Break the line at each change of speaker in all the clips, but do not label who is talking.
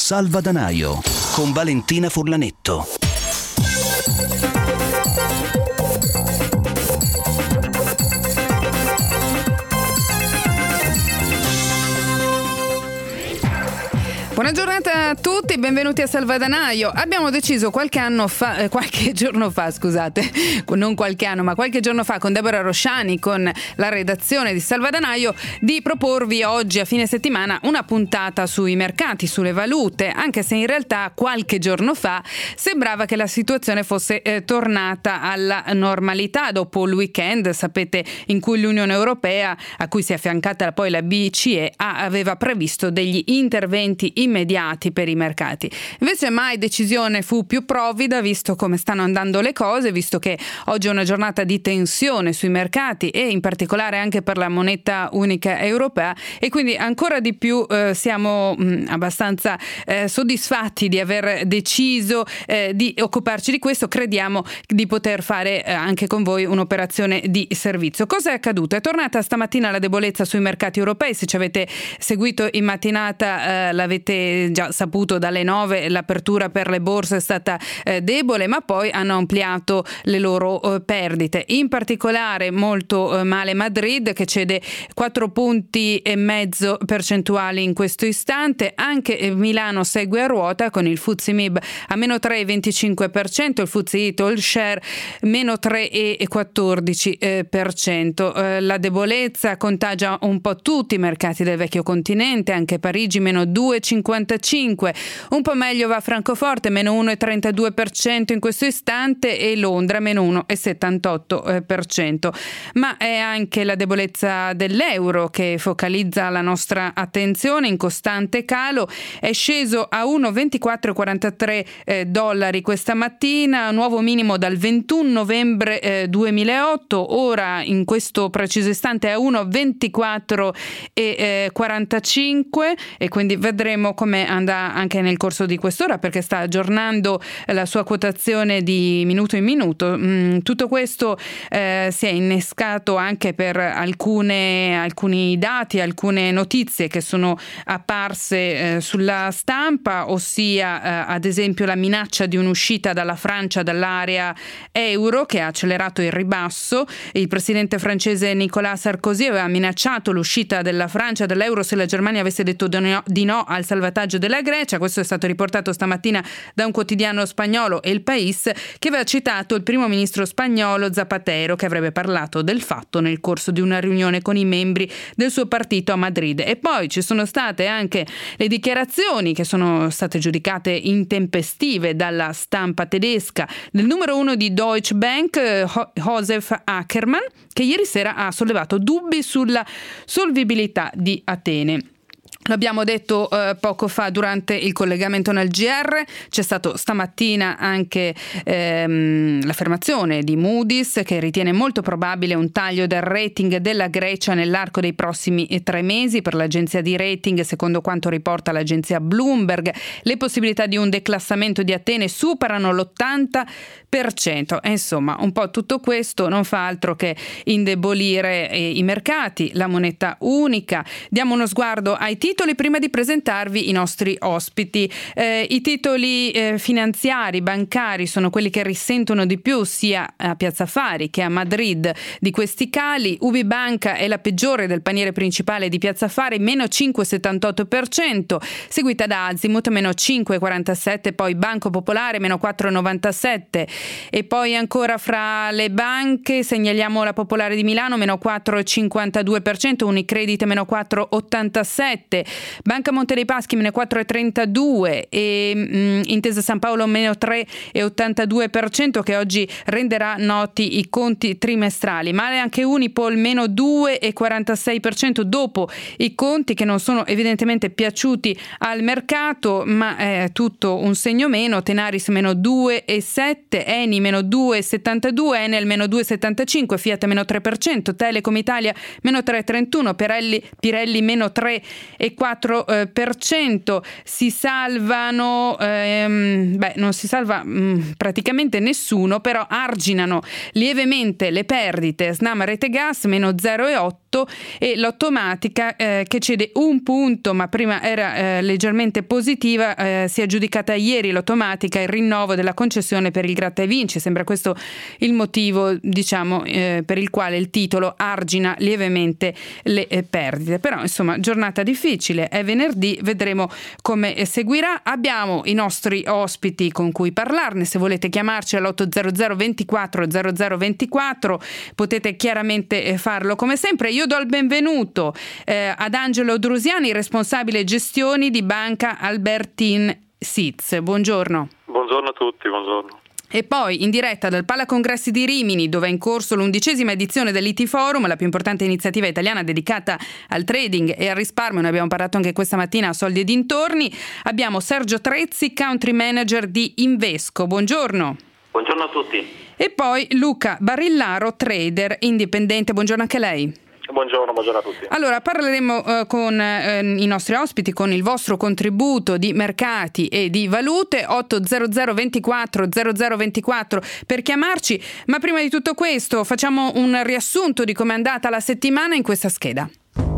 Salvadanaio con Valentina Furlanetto.
Buona giornata a tutti, benvenuti a Salvadanaio. Abbiamo deciso qualche giorno fa, non qualche anno, ma qualche giorno fa, con Deborah Rosciani, con la redazione di Salvadanaio, di proporvi oggi a fine settimana una puntata sui mercati, sulle valute, anche se in realtà qualche giorno fa sembrava che la situazione fosse tornata alla normalità dopo il weekend, sapete, in cui l'Unione Europea, a cui si è affiancata poi la BCE, aveva previsto degli interventi immediati per i mercati. Invece mai decisione fu più provvida, visto come stanno andando le cose, visto che oggi è una giornata di tensione sui mercati e in particolare anche per la moneta unica europea, e quindi ancora di più siamo abbastanza soddisfatti di aver deciso di occuparci di questo. Crediamo di poter fare anche con voi un'operazione di servizio. Cosa è accaduto? È tornata stamattina la debolezza sui mercati europei. Se ci avete seguito in mattinata l'avete già saputo, dalle 9 l'apertura per le borse è stata debole, ma poi hanno ampliato le loro perdite. In particolare molto male Madrid, che cede 4,5 punti percentuali in questo istante. Anche Milano segue a ruota con il FTSE MIB a meno 3,25%, il FTSE Ito All Share meno 3,14%. La debolezza contagia un po' tutti i mercati del vecchio continente, anche Parigi meno 2,55%. Un po' meglio va Francoforte, meno 1,32% in questo istante, e Londra meno 1,78%. Ma è anche la debolezza dell'euro che focalizza la nostra attenzione, in costante calo. È sceso a 1,2443 dollari questa mattina, nuovo minimo dal 21 novembre 2008, ora in questo preciso istante è a 1,2445, e quindi vedremo come andrà anche nel corso di quest'ora, perché sta aggiornando la sua quotazione di minuto in minuto. Tutto questo si è innescato anche per alcuni dati, alcune notizie che sono apparse sulla stampa, ossia ad esempio la minaccia di un'uscita dalla Francia dall'area euro, che ha accelerato il ribasso. Il presidente francese Nicolas Sarkozy aveva minacciato l'uscita della Francia dall'euro se la Germania avesse detto di no al salvataggio della Grecia. Questo è stato riportato stamattina da un quotidiano spagnolo, El País, che aveva citato il primo ministro spagnolo Zapatero, che avrebbe parlato del fatto nel corso di una riunione con i membri del suo partito a Madrid. E poi ci sono state anche le dichiarazioni, che sono state giudicate intempestive dalla stampa tedesca, del numero 1 di Deutsche Bank, Josef Ackermann, che ieri sera ha sollevato dubbi sulla solvibilità di Atene. L'abbiamo detto poco fa durante il collegamento nel GR. C'è stato stamattina anche l'affermazione di Moody's, che ritiene molto probabile un taglio del rating della Grecia nell'arco dei prossimi 3 mesi. Per l'agenzia di rating, secondo quanto riporta l'agenzia Bloomberg, le possibilità di un declassamento di Atene superano l'80%. E insomma, un po' tutto questo non fa altro che indebolire i mercati, la moneta unica. Diamo uno sguardo ai titoli prima di presentarvi i nostri ospiti. I titoli finanziari, bancari, sono quelli che risentono di più sia a Piazza Affari che a Madrid di questi cali. UBI Banca è la peggiore del paniere principale di Piazza Affari, meno 5,78%, seguita da Azimut meno 5,47%, poi Banco Popolare meno 4,97%, e poi ancora fra le banche segnaliamo la Popolare di Milano meno 4,52%, Unicredit meno 4,87%, Banca Monte dei Paschi meno 4,32% e Intesa San Paolo meno 3,82%, che oggi renderà noti i conti trimestrali. Male anche Unipol meno 2,46% dopo i conti, che non sono evidentemente piaciuti al mercato, ma è tutto un segno meno. Tenaris meno 2,7%, Eni meno 2,72%, Enel meno 2,75%, Fiat meno 3%, Telecom Italia meno 3,31%, Pirelli meno 3,4%. Si salvano, non si salva praticamente nessuno, però arginano lievemente le perdite Snam Rete Gas meno 0,8%, lotto, e Lottomatica che cede un punto, ma prima era leggermente positiva. Si è aggiudicata ieri Lottomatica il rinnovo della concessione per il Gratta e Vinci. Sembra questo il motivo, diciamo, per il quale il titolo argina lievemente le perdite. Però insomma, giornata difficile, è venerdì, vedremo come seguirà. Abbiamo i nostri ospiti con cui parlarne. Se volete chiamarci all'800 24 0024 potete chiaramente farlo come sempre. Io do il benvenuto ad Angelo Drusiani, responsabile gestioni di Banca Albertin Sitz. Buongiorno.
Buongiorno a tutti, buongiorno.
E poi in diretta dal Palacongressi di Rimini, dove è in corso l'11ª edizione dell'IT Forum, la più importante iniziativa italiana dedicata al trading e al risparmio. Ne abbiamo parlato anche questa mattina a Soldi e Dintorni. Abbiamo Sergio Trezzi, country manager di Invesco. Buongiorno.
Buongiorno a tutti.
E poi Luca Barillaro, trader indipendente. Buongiorno anche lei.
Buongiorno a tutti.
Allora, parleremo con i nostri ospiti, con il vostro contributo di mercati e di valute. 800 24 0024 per chiamarci, ma prima di tutto questo facciamo un riassunto di come è andata la settimana in questa scheda.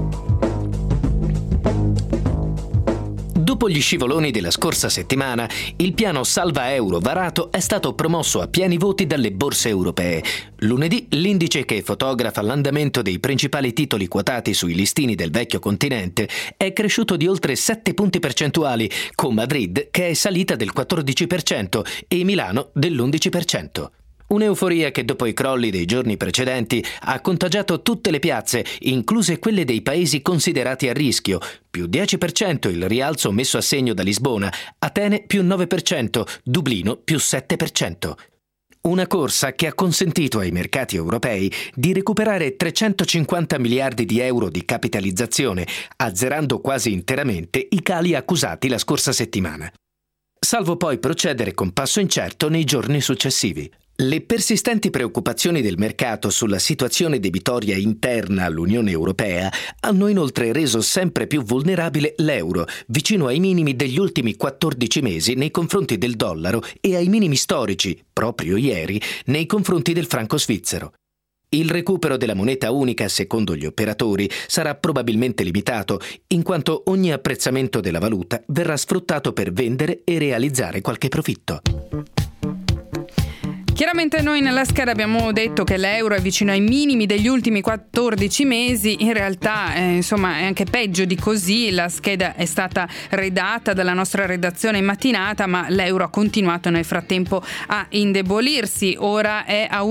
Dopo gli scivoloni della scorsa settimana, il piano Salva Euro varato è stato promosso a pieni voti dalle borse europee. Lunedì l'indice che fotografa l'andamento dei principali titoli quotati sui listini del vecchio continente è cresciuto di oltre 7 punti percentuali, con Madrid che è salita del 14% e Milano dell'11%. Un'euforia che dopo i crolli dei giorni precedenti ha contagiato tutte le piazze, incluse quelle dei paesi considerati a rischio. Più 10% il rialzo messo a segno da Lisbona, Atene più 9%, Dublino più 7%. Una corsa che ha consentito ai mercati europei di recuperare 350 miliardi di euro di capitalizzazione, azzerando quasi interamente i cali accusati la scorsa settimana. Salvo poi procedere con passo incerto nei giorni successivi. Le persistenti preoccupazioni del mercato sulla situazione debitoria interna all'Unione Europea hanno inoltre reso sempre più vulnerabile l'euro, vicino ai minimi degli ultimi 14 mesi nei confronti del dollaro e ai minimi storici, proprio ieri, nei confronti del franco svizzero. Il recupero della moneta unica, secondo gli operatori, sarà probabilmente limitato, in quanto ogni apprezzamento della valuta verrà sfruttato per vendere e realizzare qualche profitto.
Chiaramente noi nella scheda abbiamo detto che l'euro è vicino ai minimi degli ultimi 14 mesi, in realtà insomma è anche peggio di così. La scheda è stata redatta dalla nostra redazione in mattinata, ma l'euro ha continuato nel frattempo a indebolirsi, ora è a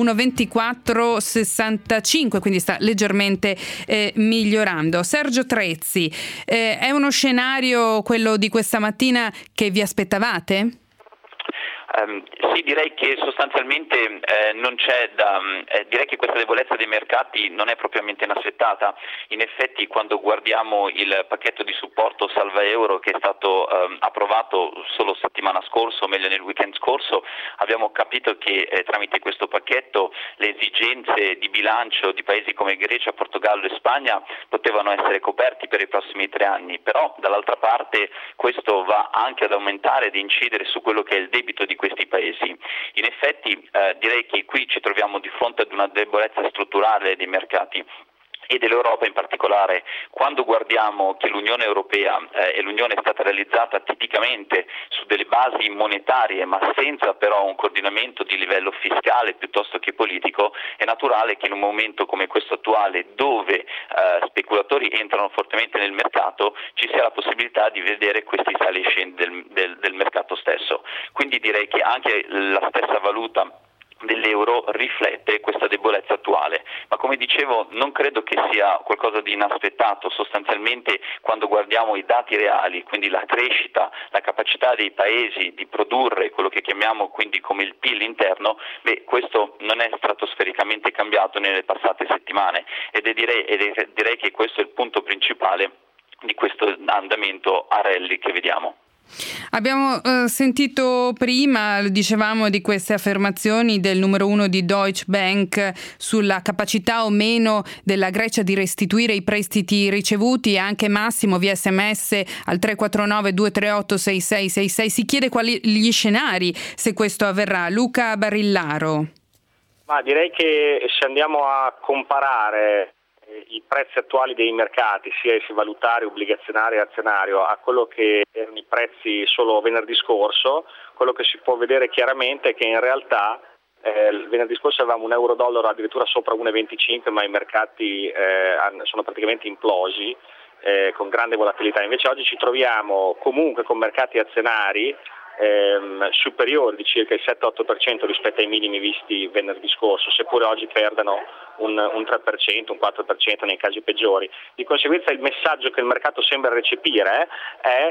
1,2465, quindi sta leggermente migliorando. Sergio Trezzi, è uno scenario, quello di questa mattina, che vi aspettavate?
Sì, direi che sostanzialmente non c'è direi che questa debolezza dei mercati non è propriamente inaspettata. In effetti, quando guardiamo il pacchetto di supporto Salva Euro che è stato approvato solo settimana scorsa, o meglio nel weekend scorso, abbiamo capito che tramite questo pacchetto le esigenze di bilancio di paesi come Grecia, Portogallo e Spagna potevano essere coperti per i prossimi 3 anni, però dall'altra parte questo va anche ad aumentare ed incidere su quello che è il debito di questi paesi. In effetti direi che qui ci troviamo di fronte ad una debolezza strutturale dei mercati e dell'Europa in particolare. Quando guardiamo che l'Unione Europea e l'Unione è stata realizzata tipicamente su delle basi monetarie, ma senza però un coordinamento di livello fiscale piuttosto che politico, è naturale che in un momento come questo attuale, dove speculatori entrano fortemente nel mercato, ci sia la possibilità di vedere questi sali e scendi del mercato stesso. Quindi direi che anche la stessa valuta dell'euro riflette questa debolezza attuale, ma come dicevo non credo che sia qualcosa di inaspettato. Sostanzialmente quando guardiamo i dati reali, quindi la crescita, la capacità dei paesi di produrre quello che chiamiamo quindi come il PIL interno, questo non è stratosfericamente cambiato nelle passate settimane ed direi che questo è il punto principale di questo andamento a rally che vediamo.
Abbiamo sentito prima, dicevamo, di queste affermazioni del numero 1 di Deutsche Bank sulla capacità o meno della Grecia di restituire i prestiti ricevuti, anche Massimo via SMS al 349 238 6666 si chiede quali gli scenari se questo avverrà. Luca Barillaro.
Ma direi che se andiamo a comparare i prezzi attuali dei mercati, sia essi valutari, obbligazionari e azionario, a quello che erano i prezzi solo venerdì scorso, quello che si può vedere chiaramente è che in realtà venerdì scorso avevamo un euro-dollaro addirittura sopra 1,25, ma i mercati sono praticamente implosi, con grande volatilità. Invece oggi ci troviamo comunque con mercati azionari superiori di circa il 7-8% rispetto ai minimi visti venerdì scorso, seppure oggi perdano un 3%, un 4% nei casi peggiori. Di conseguenza il messaggio che il mercato sembra recepire è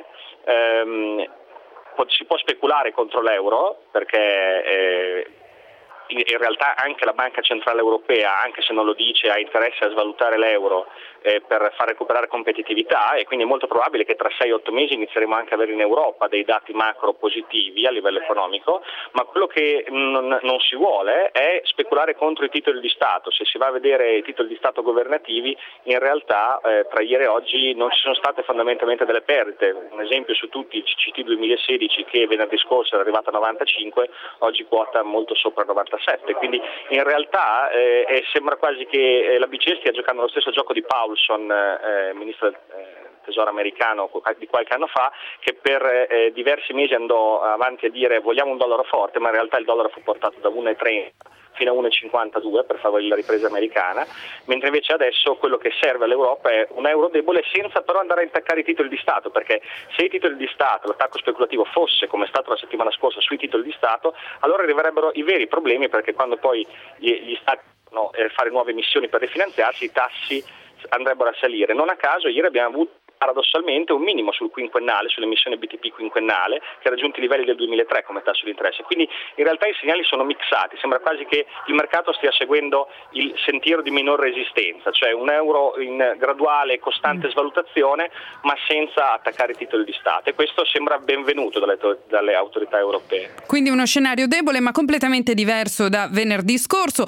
si può speculare contro l'euro, perché in realtà anche la Banca Centrale Europea, anche se non lo dice, ha interesse a svalutare l'euro per far recuperare competitività, e quindi è molto probabile che tra 6-8 mesi inizieremo anche ad avere in Europa dei dati macro positivi a livello economico, ma quello che non si vuole è speculare contro i titoli di Stato. Se si va a vedere i titoli di Stato governativi, in realtà tra ieri e oggi non ci sono state fondamentalmente delle perdite. Un esempio su tutti, il CCT 2016 che venerdì scorso era arrivato a 95, oggi quota molto sopra 97, quindi in realtà sembra quasi che la BCE stia giocando lo stesso gioco di Paulson, ministro del tesoro americano di qualche anno fa, che per diversi mesi andò avanti a dire vogliamo un dollaro forte, ma in realtà il dollaro fu portato da 1,30 fino a 1,52 per favorire la ripresa americana, mentre invece adesso quello che serve all'Europa è un euro debole, senza però andare a intaccare i titoli di Stato, perché se i titoli di Stato, l'attacco speculativo fosse come è stato la settimana scorsa sui titoli di Stato, allora arriverebbero i veri problemi, perché quando poi gli Stati devono fare nuove emissioni per rifinanziarsi, i tassi andrebbero a salire. Non a caso ieri abbiamo avuto paradossalmente un minimo sul quinquennale, sull'emissione BTP quinquennale, che ha raggiunto i livelli del 2003 come tasso di interesse. Quindi in realtà i segnali sono mixati, sembra quasi che il mercato stia seguendo il sentiero di minor resistenza, cioè un euro in graduale e costante svalutazione, ma senza attaccare i titoli di Stato, e questo sembra benvenuto dalle autorità europee.
Quindi uno scenario debole ma completamente diverso da venerdì scorso.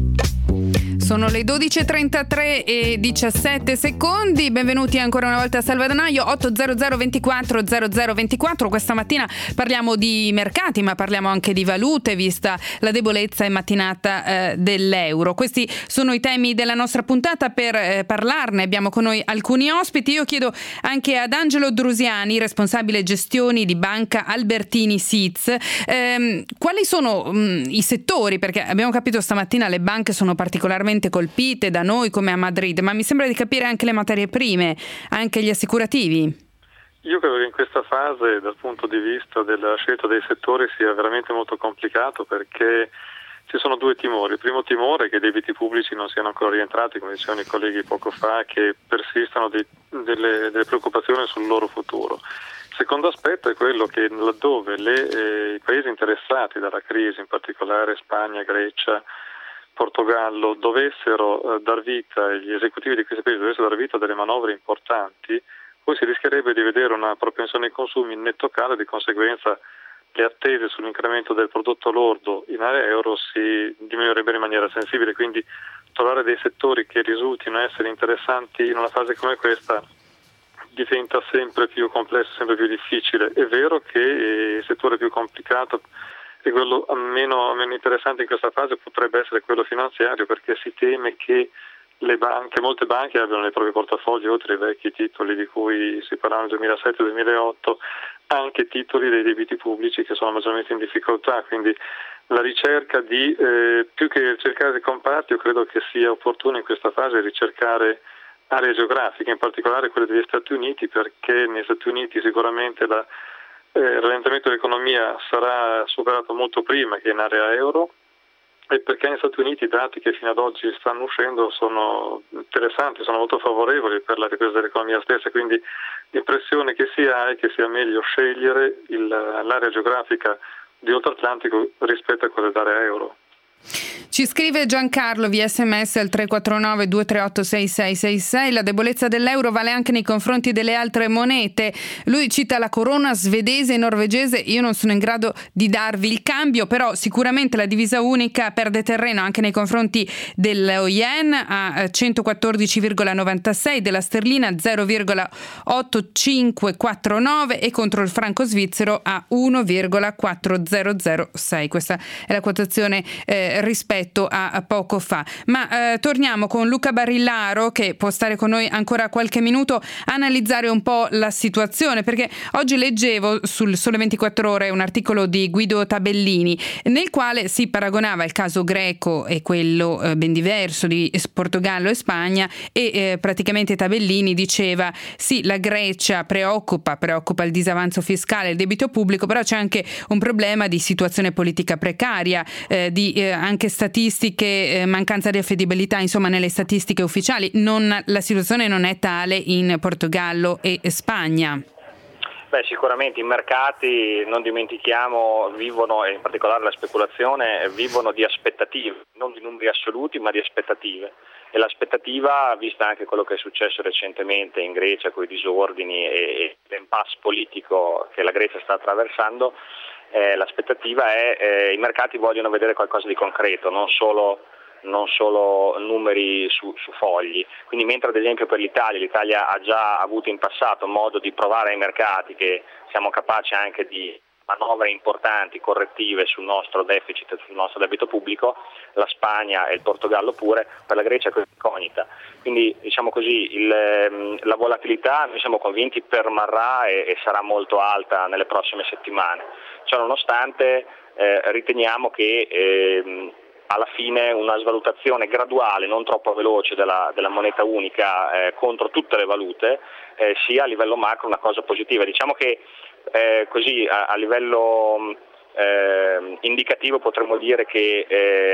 Sono le 12.33 e 17 secondi. Benvenuti ancora una volta a Salvadanaio 800 24 0024. Questa mattina parliamo di mercati, ma parliamo anche di valute, vista la debolezza in mattinata dell'euro. Questi sono i temi della nostra puntata. Per parlarne abbiamo con noi alcuni ospiti. Io chiedo anche ad Angelo Drusiani, responsabile gestioni di Banca Albertini SIZ, quali sono i settori, perché abbiamo capito stamattina le banche sono particolarmente colpite da noi come a Madrid, ma mi sembra di capire anche le materie prime, anche gli assicurativi.
Io credo che in questa fase, dal punto di vista della scelta dei settori, sia veramente molto complicato, perché ci sono due timori. Il primo timore è che i debiti pubblici non siano ancora rientrati, come dicevano i colleghi poco fa, che persistano delle preoccupazioni sul loro futuro. Il secondo aspetto è quello che laddove i paesi interessati dalla crisi, in particolare Spagna, Grecia, Portogallo, dovessero dar vita, gli esecutivi di questi paesi dovessero dar vita a delle manovre importanti, poi si rischierebbe di vedere una propensione ai consumi in netto calo, e di conseguenza le attese sull'incremento del prodotto lordo in area euro si diminuirebbero in maniera sensibile. Quindi trovare dei settori che risultino essere interessanti in una fase come questa diventa sempre più complesso, sempre più difficile. È vero che il settore più complicato e quello meno interessante in questa fase potrebbe essere quello finanziario, perché si teme che molte banche abbiano nei propri portafogli, oltre ai vecchi titoli di cui si parlava nel 2007-2008, anche titoli dei debiti pubblici che sono maggiormente in difficoltà. Quindi la ricerca più che cercare dei comparti, io credo che sia opportuno in questa fase ricercare aree geografiche, in particolare quelle degli Stati Uniti, perché negli Stati Uniti sicuramente il rallentamento dell'economia sarà superato molto prima che in area euro, e perché negli Stati Uniti i dati che fino ad oggi stanno uscendo sono interessanti, sono molto favorevoli per la ripresa dell'economia stessa. Quindi l'impressione che si ha è che sia meglio scegliere l'area geografica di oltreatlantico rispetto a quelle d'area euro.
Ci scrive Giancarlo via SMS al 349 238 6666: la debolezza dell'euro vale anche nei confronti delle altre monete. Lui cita la corona svedese e norvegese. Io non sono in grado di darvi il cambio, però sicuramente la divisa unica perde terreno anche nei confronti dello yen a 114,96, della sterlina 0,8549 e contro il franco svizzero a 1,4006. Questa è la quotazione rispetto a poco fa. Ma torniamo con Luca Barillaro, che può stare con noi ancora qualche minuto, a analizzare un po' la situazione, perché oggi leggevo sul Sole 24 Ore un articolo di Guido Tabellini nel quale si paragonava il caso greco e quello ben diverso di Portogallo e Spagna, e praticamente Tabellini diceva sì, la Grecia preoccupa il disavanzo fiscale, il debito pubblico, però c'è anche un problema di situazione politica precaria, di anche statistiche, mancanza di affidabilità, insomma, nelle statistiche ufficiali. La situazione non è tale in Portogallo e Spagna.
Sicuramente i mercati, non dimentichiamo, vivono, e in particolare la speculazione, vivono di aspettative, non di numeri assoluti ma di aspettative. E l'aspettativa, vista anche quello che è successo recentemente in Grecia con i disordini e l'impasse politico che la Grecia sta attraversando, l'aspettativa è i mercati vogliono vedere qualcosa di concreto, non solo numeri su fogli. Quindi mentre ad esempio per l'Italia ha già avuto in passato modo di provare ai mercati che siamo capaci anche di manovre importanti, correttive sul nostro deficit e sul nostro debito pubblico, la Spagna e il Portogallo pure, per la Grecia è incognita. Quindi diciamo così la volatilità noi siamo convinti permarrà e sarà molto alta nelle prossime settimane. Ciononostante riteniamo che alla fine una svalutazione graduale, non troppo veloce della moneta unica contro tutte le valute sia a livello macro una cosa positiva. Diciamo che così a livello indicativo potremmo dire che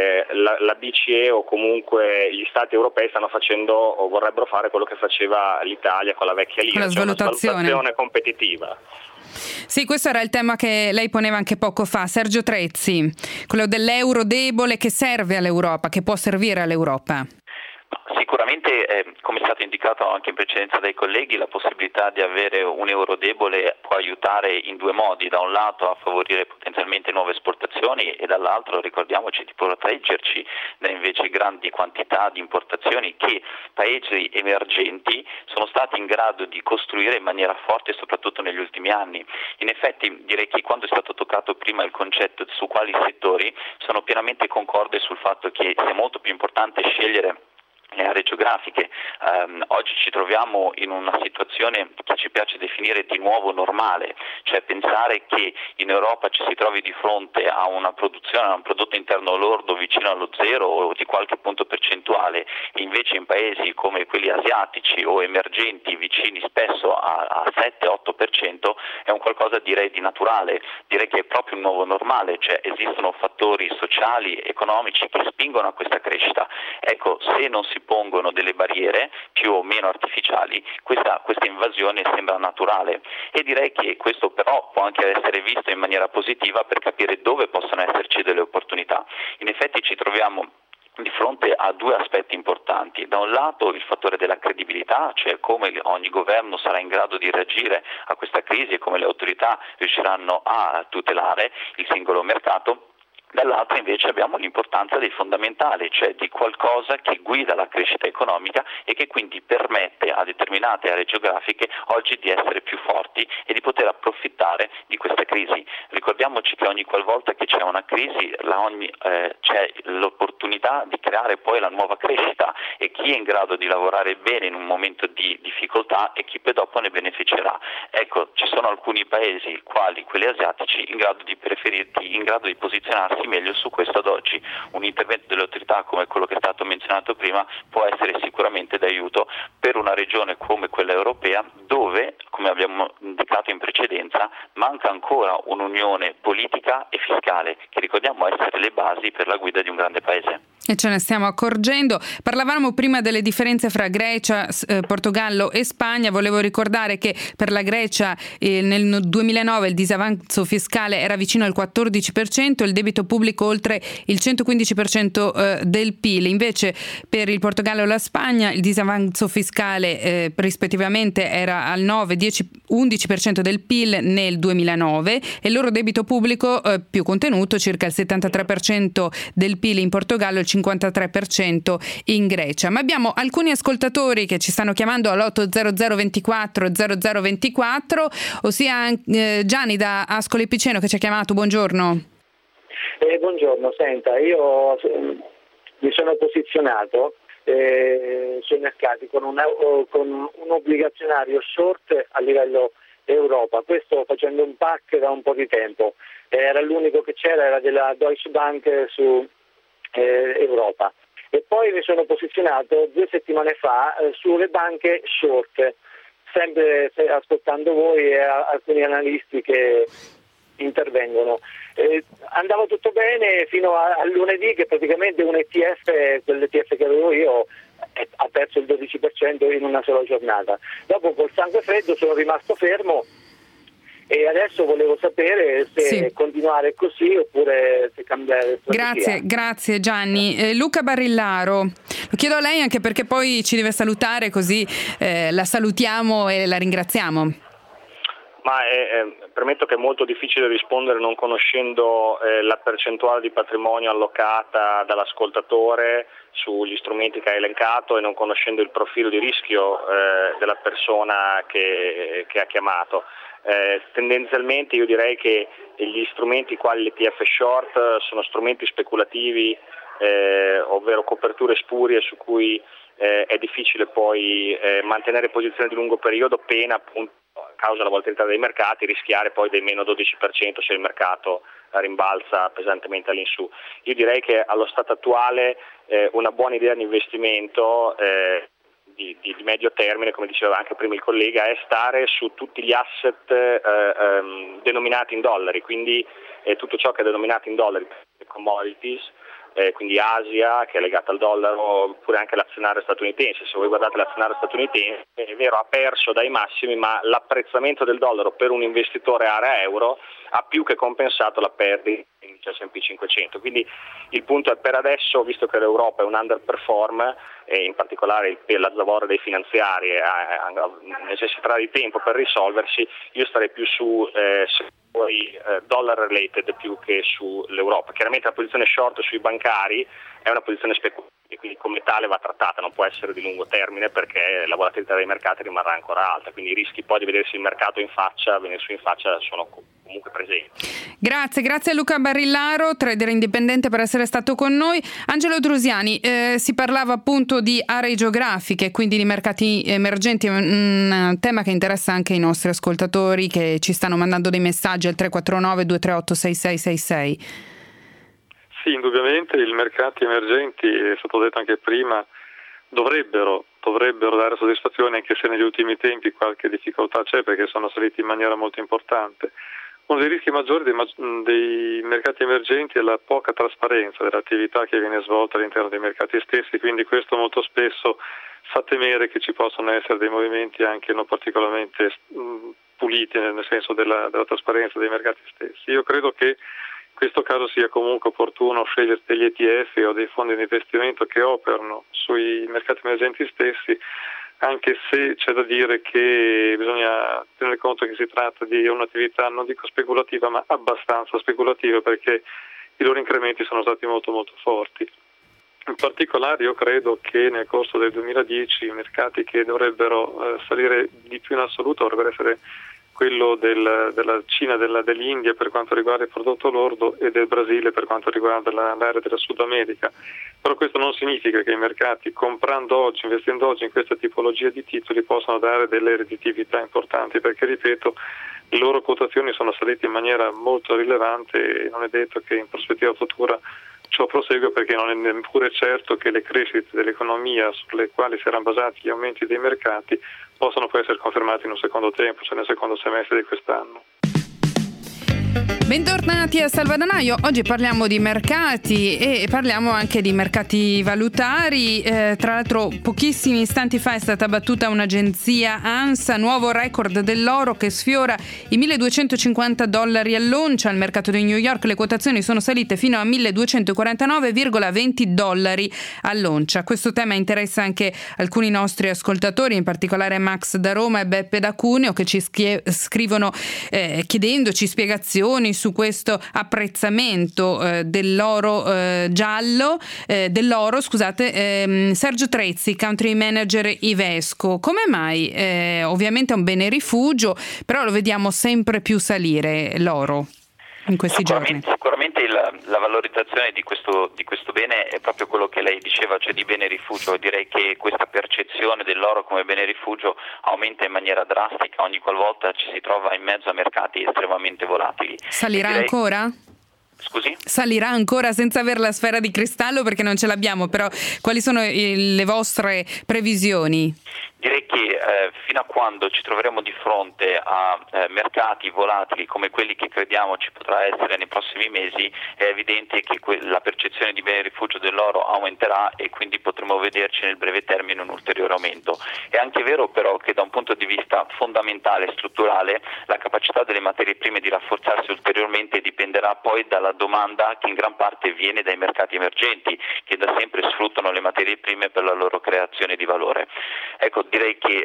la BCE o comunque gli stati europei stanno facendo o vorrebbero fare quello che faceva l'Italia con la vecchia lira,
cioè una
svalutazione competitiva.
Sì, questo era il tema che lei poneva anche poco fa, Sergio Trezzi, quello dell'euro debole che serve all'Europa, che può servire all'Europa.
Sicuramente, come è stato indicato anche in precedenza dai colleghi, la possibilità di avere un euro debole può aiutare in due modi: da un lato a favorire potenzialmente nuove esportazioni e dall'altro, ricordiamoci, di proteggerci da invece grandi quantità di importazioni che paesi emergenti sono stati in grado di costruire in maniera forte soprattutto negli ultimi anni. In effetti direi che quando è stato toccato prima il concetto su quali settori, sono pienamente concorde sul fatto che sia molto più importante scegliere le aree geografiche. Oggi ci troviamo in una situazione che ci piace definire di nuovo normale, cioè pensare che in Europa ci si trovi di fronte a una produzione, a un prodotto interno lordo vicino allo zero o di qualche punto percentuale, e invece in paesi come quelli asiatici o emergenti vicini spesso a 7-8%, è un qualcosa direi di naturale, direi che è proprio un nuovo normale, cioè esistono fattori sociali, economici che spingono a questa crescita. Ecco, se non si pongono delle barriere più o meno artificiali, questa invasione sembra naturale, e direi che questo però può anche essere visto in maniera positiva per capire dove possono esserci delle opportunità. In effetti ci troviamo di fronte a due aspetti importanti: da un lato il fattore della credibilità, cioè come ogni governo sarà in grado di reagire a questa crisi e come le autorità riusciranno a tutelare il singolo mercato. Dall'altra invece abbiamo l'importanza dei fondamentali, cioè di qualcosa che guida la crescita economica e che quindi permette a determinate aree geografiche oggi di essere più forti e di poter approfittare di questa crisi. Ricordiamoci che ogni qualvolta che c'è una crisi c'è l'opportunità di creare poi la nuova crescita, e chi è in grado di lavorare bene in un momento di difficoltà e chi poi dopo ne beneficerà. Ecco, ci sono alcuni paesi, quali quelli asiatici, in grado di posizionarsi meglio su questo ad oggi. Un intervento delle autorità come quello che è stato menzionato prima può essere sicuramente d'aiuto per una regione come quella europea, dove, come abbiamo indicato in precedenza, manca ancora un'unione politica e fiscale, che ricordiamo essere le basi per la guida di un grande paese.
E ce ne stiamo accorgendo. Parlavamo prima delle differenze fra Grecia, Portogallo e Spagna. Volevo ricordare che per la Grecia nel 2009 il disavanzo fiscale era vicino al 14%, il debito pubblico oltre il 115% del PIL. Invece per il Portogallo e la Spagna il disavanzo fiscale rispettivamente era al 9, 10, 11% del PIL nel 2009 e il loro debito pubblico più contenuto, circa il 73% del PIL in Portogallo e il 53% in Grecia. Ma abbiamo alcuni ascoltatori che ci stanno chiamando all'800 24 0024, ossia Gianni da Ascoli Piceno che ci ha chiamato. Buongiorno.
Buongiorno, senta, io mi sono posizionato sui mercati con un obbligazionario short a livello Europa, questo facendo un pack da un po' di tempo, era l'unico che c'era, era della Deutsche Bank su Europa, e poi mi sono posizionato 2 settimane fa sulle banche short, sempre ascoltando voi e alcuni analisti che intervengono. Andava tutto bene fino a lunedì, che praticamente un ETF, quell'ETF che avevo io, ha perso il 12% in una sola giornata. Dopo col sangue freddo sono rimasto fermo e adesso volevo sapere se continuare così oppure se cambiare strategia.
Grazie Gianni. Luca Barillaro, lo chiedo a lei anche perché poi ci deve salutare, così la salutiamo e la ringraziamo.
Ma permetto che è molto difficile rispondere non conoscendo la percentuale di patrimonio allocata dall'ascoltatore sugli strumenti che ha elencato e non conoscendo il profilo di rischio della persona che ha chiamato. Tendenzialmente io direi che gli strumenti quali l'ETF short sono strumenti speculativi, ovvero coperture spurie su cui è difficile poi mantenere posizioni di lungo periodo, pena appunto a causa della volatilità dei mercati rischiare poi dei meno 12% se il mercato rimbalza pesantemente all'insù. Io direi che allo stato attuale una buona idea di investimento di medio termine, come diceva anche prima il collega, è stare su tutti gli asset denominati in dollari, quindi tutto ciò che è denominato in dollari, commodities, quindi Asia che è legata al dollaro, oppure anche l'azionario statunitense. Se voi guardate l'azionario statunitense, è vero, ha perso dai massimi, ma l'apprezzamento del dollaro per un investitore area euro ha più che compensato la perdita dell'indice S&P 500. Quindi il punto è, per adesso, visto che l'Europa è un underperform e in particolare la zavorra dei finanziari necessiterà di tempo per risolversi, io starei più su dollar related più che sull'Europa. Chiaramente la posizione short sui bancari è una posizione speculativa, quindi come tale va trattata, non può essere di lungo termine perché la volatilità dei mercati rimarrà ancora alta, quindi i rischi poi di vedersi il mercato venire su in faccia sono comunque presenti.
Grazie a Luca Barillaro, trader indipendente, per essere stato con noi. Angelo Drusiani, si parlava appunto di aree geografiche, quindi di mercati emergenti, un tema che interessa anche i nostri ascoltatori che ci stanno mandando dei messaggi al 349 238 6666.
Sì, indubbiamente i mercati emergenti, è stato detto anche prima, dovrebbero dare soddisfazione, anche se negli ultimi tempi qualche difficoltà c'è perché sono saliti in maniera molto importante. Uno dei rischi maggiori dei mercati emergenti è la poca trasparenza dell'attività che viene svolta all'interno dei mercati stessi, quindi questo molto spesso fa temere che ci possano essere dei movimenti anche non particolarmente puliti nel senso della trasparenza dei mercati stessi. Io credo che in questo caso sia comunque opportuno scegliere degli ETF o dei fondi di investimento che operano sui mercati emergenti stessi, anche se c'è da dire che bisogna tenere conto che si tratta di un'attività, non dico speculativa, ma abbastanza speculativa, perché i loro incrementi sono stati molto molto forti. In particolare io credo che nel corso del 2010 i mercati che dovrebbero salire di più in assoluto dovrebbero essere quello della Cina, dell'India per quanto riguarda il prodotto lordo e del Brasile per quanto riguarda l'area della Sud America. Però questo non significa che i mercati, comprando oggi, investendo oggi in questa tipologia di titoli, possano dare delle redditività importanti, perché ripeto, le loro quotazioni sono salite in maniera molto rilevante e non è detto che in prospettiva futura ciò prosegue, perché non è neppure certo che le crescite dell'economia sulle quali si erano basati gli aumenti dei mercati possano poi essere confermati in un secondo tempo, cioè nel secondo semestre di quest'anno.
Bentornati a Salvadanaio. Oggi parliamo di mercati e parliamo anche di mercati valutari. Tra l'altro pochissimi istanti fa è stata battuta un'agenzia ANSA, nuovo record dell'oro che sfiora i $1.250 all'oncia. Al mercato di New York le quotazioni sono salite fino a $1.249,20 all'oncia. Questo tema interessa anche alcuni nostri ascoltatori, in particolare Max da Roma e Beppe da Cuneo, che ci scrivono chiedendoci spiegazioni su questo apprezzamento dell'oro Sergio Trezzi, country manager Ivesco. Come mai? Ovviamente è un bene rifugio, però lo vediamo sempre più salire l'oro. in questi giorni?
Sicuramente la valorizzazione di questo bene è proprio quello che lei diceva, cioè di bene rifugio. Direi che questa percezione dell'oro come bene rifugio aumenta in maniera drastica ogni qualvolta ci si trova in mezzo a mercati estremamente volatili.
Salirà ancora?
Scusi?
Salirà ancora senza avere la sfera di cristallo, perché non ce l'abbiamo, però quali sono le vostre previsioni?
Direi che fino a quando ci troveremo di fronte a mercati volatili come quelli che crediamo ci potrà essere nei prossimi mesi, è evidente che la percezione di bene rifugio dell'oro aumenterà e quindi potremo vederci nel breve termine un ulteriore aumento. È anche vero però che da un punto di vista fondamentale e strutturale la capacità delle materie prime di rafforzarsi ulteriormente dipenderà poi dalla domanda che in gran parte viene dai mercati emergenti, che da sempre sfruttano le materie prime per la loro creazione di valore. Ecco, direi che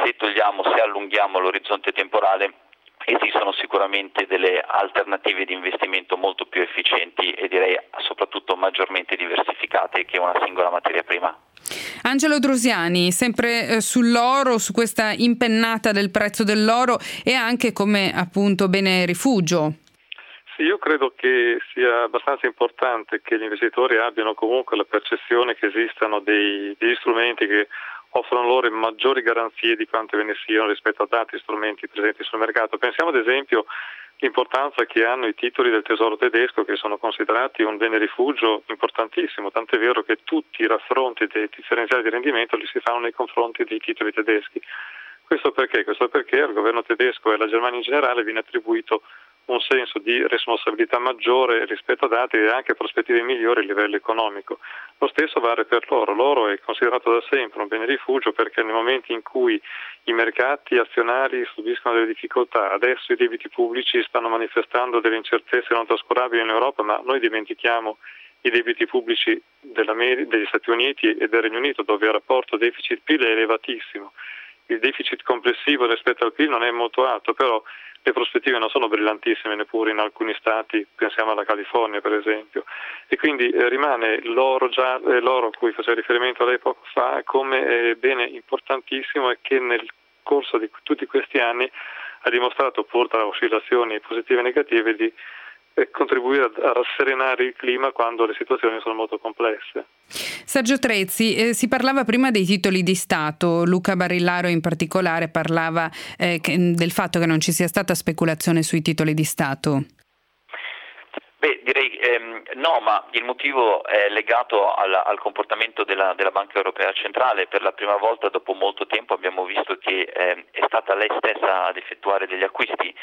se allunghiamo l'orizzonte temporale esistono sicuramente delle alternative di investimento molto più efficienti e direi soprattutto maggiormente diversificate che una singola materia prima.
Angelo Drusiani, sempre sull'oro, su questa impennata del prezzo dell'oro e anche come appunto bene rifugio.
Sì, io credo che sia abbastanza importante che gli investitori abbiano comunque la percezione che esistano degli strumenti che offrono loro maggiori garanzie di quanto ve ne siano rispetto ad altri strumenti presenti sul mercato. Pensiamo ad esempio l'importanza che hanno i titoli del Tesoro tedesco, che sono considerati un bene rifugio importantissimo, tant'è vero che tutti i raffronti dei differenziali di rendimento li si fanno nei confronti dei titoli tedeschi. Questo perché? Questo perché al governo tedesco e alla Germania in generale viene attribuito un senso di responsabilità maggiore rispetto ad altri e anche prospettive migliori a livello economico. Lo stesso vale per l'oro. L'oro è considerato da sempre un bene rifugio perché nei momenti in cui i mercati azionari subiscono delle difficoltà, adesso i debiti pubblici stanno manifestando delle incertezze non trascurabili in Europa, ma noi dimentichiamo i debiti pubblici degli Stati Uniti e del Regno Unito, dove il rapporto deficit-PIL è elevatissimo. Il deficit complessivo rispetto al PIL non è molto alto, però le prospettive non sono brillantissime neppure in alcuni stati, pensiamo alla California per esempio, e quindi rimane l'oro a cui faceva riferimento lei poco fa come bene importantissimo e che nel corso di tutti questi anni ha dimostrato, pur tra oscillazioni positive e negative, di contribuire a rasserenare il clima quando le situazioni sono molto complesse.
Sergio Trezzi, si parlava prima dei titoli di Stato, Luca Barillaro in particolare parlava del fatto che non ci sia stata speculazione sui titoli di Stato.
Beh, direi no, ma il motivo è legato al comportamento della Banca Europea Centrale. Per la prima volta dopo molto tempo abbiamo visto che è stata lei stessa ad effettuare degli acquisti,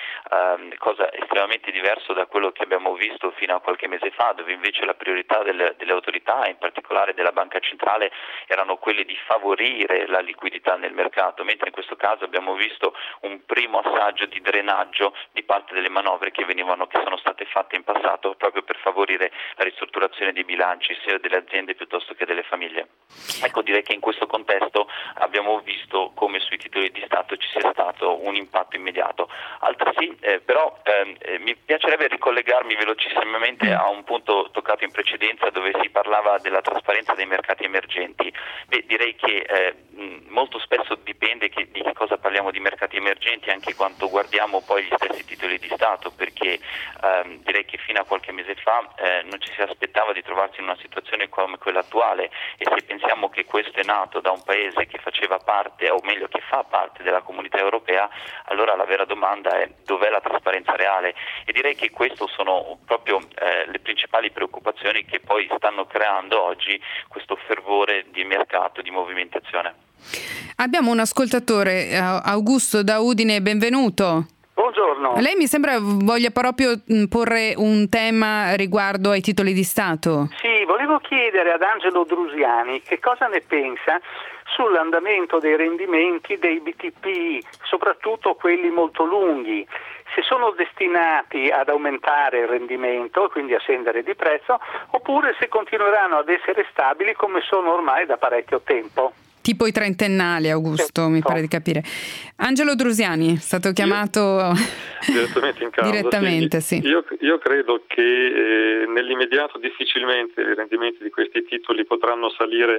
cosa estremamente diverso da quello che abbiamo visto fino a qualche mese fa, dove invece la priorità delle autorità, in particolare della Banca Centrale, erano quelle di favorire la liquidità nel mercato, mentre in questo caso abbiamo visto un primo assaggio di drenaggio di parte delle manovre che sono state fatte in passato proprio per favorire la ristrutturazione dei bilanci sia delle aziende piuttosto che delle famiglie. Ecco, direi che in questo contesto abbiamo visto come sui titoli di Stato ci sia stato un impatto immediato. Altresì però mi piacerebbe ricollegarmi velocissimamente a un punto toccato in precedenza dove si parlava della trasparenza dei mercati emergenti. Beh, direi che molto spesso dipende di che cosa parliamo di mercati emergenti anche quando guardiamo poi gli stessi titoli di Stato, perché direi che fino a qualche mese fa non ci si aspettava di trovarsi in una situazione come quella attuale, e se pensiamo che questo è nato da un paese che faceva parte, o meglio che fa parte della comunità europea, allora la vera domanda è dov'è la trasparenza reale, e direi che queste sono proprio le principali preoccupazioni che poi stanno creando oggi questo fervore di mercato, di movimentazione.
Abbiamo un ascoltatore, Augusto da Udine, benvenuto.
Buongiorno.
Lei mi sembra voglia proprio porre un tema riguardo ai titoli di Stato.
Sì, volevo chiedere ad Angelo Drusiani che cosa ne pensa sull'andamento dei rendimenti dei BTP, soprattutto quelli molto lunghi, se sono destinati ad aumentare il rendimento, quindi a scendere di prezzo, oppure se continueranno ad essere stabili come sono ormai da parecchio tempo.
Tipo i trentennali, Augusto, mi pare di capire. Angelo Drusiani, è stato chiamato
direttamente in causa.
Direttamente, sì.
Io credo che nell'immediato difficilmente i rendimenti di questi titoli potranno salire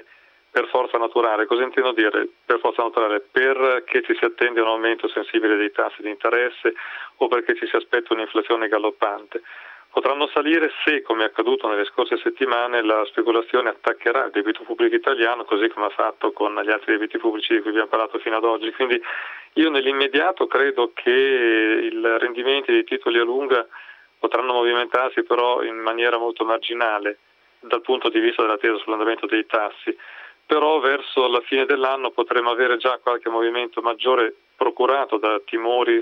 per forza naturale. Cosa intendo dire per forza naturale? Perché ci si attende un aumento sensibile dei tassi di interesse o perché ci si aspetta un'inflazione galoppante. Potranno salire se, come è accaduto nelle scorse settimane, la speculazione attaccherà il debito pubblico italiano, così come ha fatto con gli altri debiti pubblici di cui abbiamo parlato fino ad oggi. Quindi io nell'immediato credo che i rendimenti dei titoli a lunga potranno movimentarsi però in maniera molto marginale dal punto di vista dell'attesa sull'andamento dei tassi. Però verso la fine dell'anno potremo avere già qualche movimento maggiore procurato da timori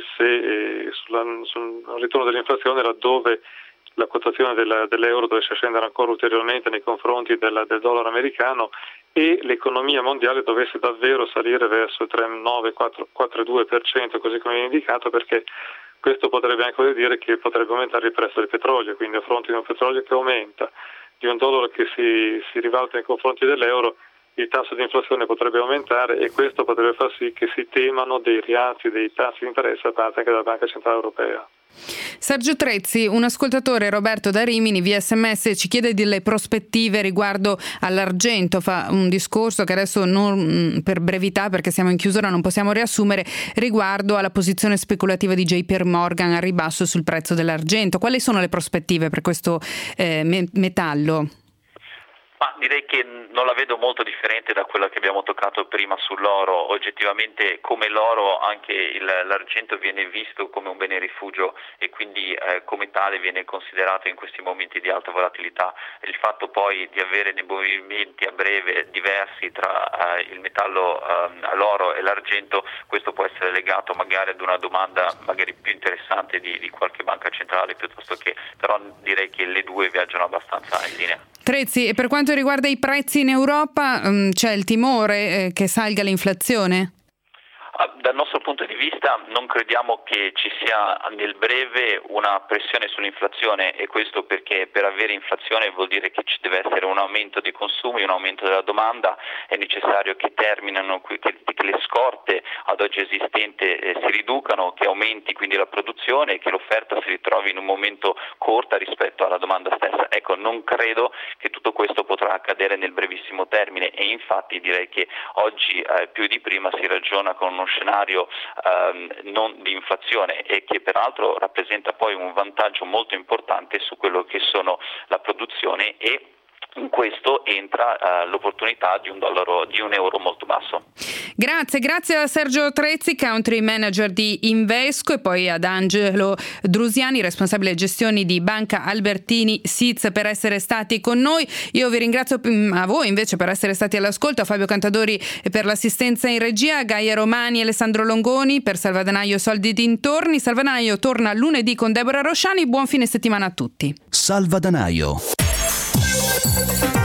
sul ritorno dell'inflazione, laddove la quotazione dell'euro dovesse scendere ancora ulteriormente nei confronti del dollaro americano e l'economia mondiale dovesse davvero salire verso il 3,9-4,2%, così come viene indicato, perché questo potrebbe anche voler dire che potrebbe aumentare il prezzo del petrolio, quindi a fronte di un petrolio che aumenta, di un dollaro che si rivalta nei confronti dell'euro, il tasso di inflazione potrebbe aumentare e questo potrebbe far sì che si temano dei rialzi dei tassi di interesse da parte anche della Banca Centrale Europea.
Sergio Trezzi, un ascoltatore, Roberto da Rimini, via SMS ci chiede delle prospettive riguardo all'argento, fa un discorso che adesso non per brevità perché siamo in chiusura non possiamo riassumere, riguardo alla posizione speculativa di JP Morgan al ribasso sul prezzo dell'argento. Quali sono le prospettive per questo metallo?
Ma direi che non la vedo molto differente da quella che abbiamo toccato prima sull'oro. Oggettivamente come l'oro anche l'argento viene visto come un bene rifugio e quindi come tale viene considerato in questi momenti di alta volatilità. Il fatto poi di avere dei movimenti a breve diversi tra il metallo, l'oro e l'argento, questo può essere legato magari ad una domanda magari più interessante di qualche banca centrale piuttosto che, però direi che le due viaggiano abbastanza in linea.
Trezzi, e per quanto riguarda i prezzi in Europa, c'è il timore che salga l'inflazione?
Dal nostro punto di vista non crediamo che ci sia nel breve una pressione sull'inflazione, e questo perché per avere inflazione vuol dire che ci deve essere un aumento dei consumi, un aumento della domanda, è necessario che terminino, che le scorte ad oggi esistenti si riducano, che aumenti quindi la produzione e che l'offerta si ritrovi in un momento corta rispetto alla domanda stessa. Ecco, non credo che tutto questo potrà accadere nel brevissimo termine e infatti direi che oggi più di prima si ragiona con uno scenario non di inflazione e che peraltro rappresenta poi un vantaggio molto importante su quello che sono la produzione, e in questo entra l'opportunità di un euro molto basso.
Grazie a Sergio Trezzi, country manager di Invesco, e poi ad Angelo Drusiani, responsabile gestioni di Banca Albertini Siz, per essere stati con noi. Io vi ringrazio a voi invece per essere stati all'ascolto, a Fabio Cantadori per l'assistenza in regia, a Gaia Romani e Alessandro Longoni per Salvadanaio Soldi dintorni. Salvadanaio torna lunedì con Deborah Rosciani. Buon fine settimana a tutti.
Salvadanaio.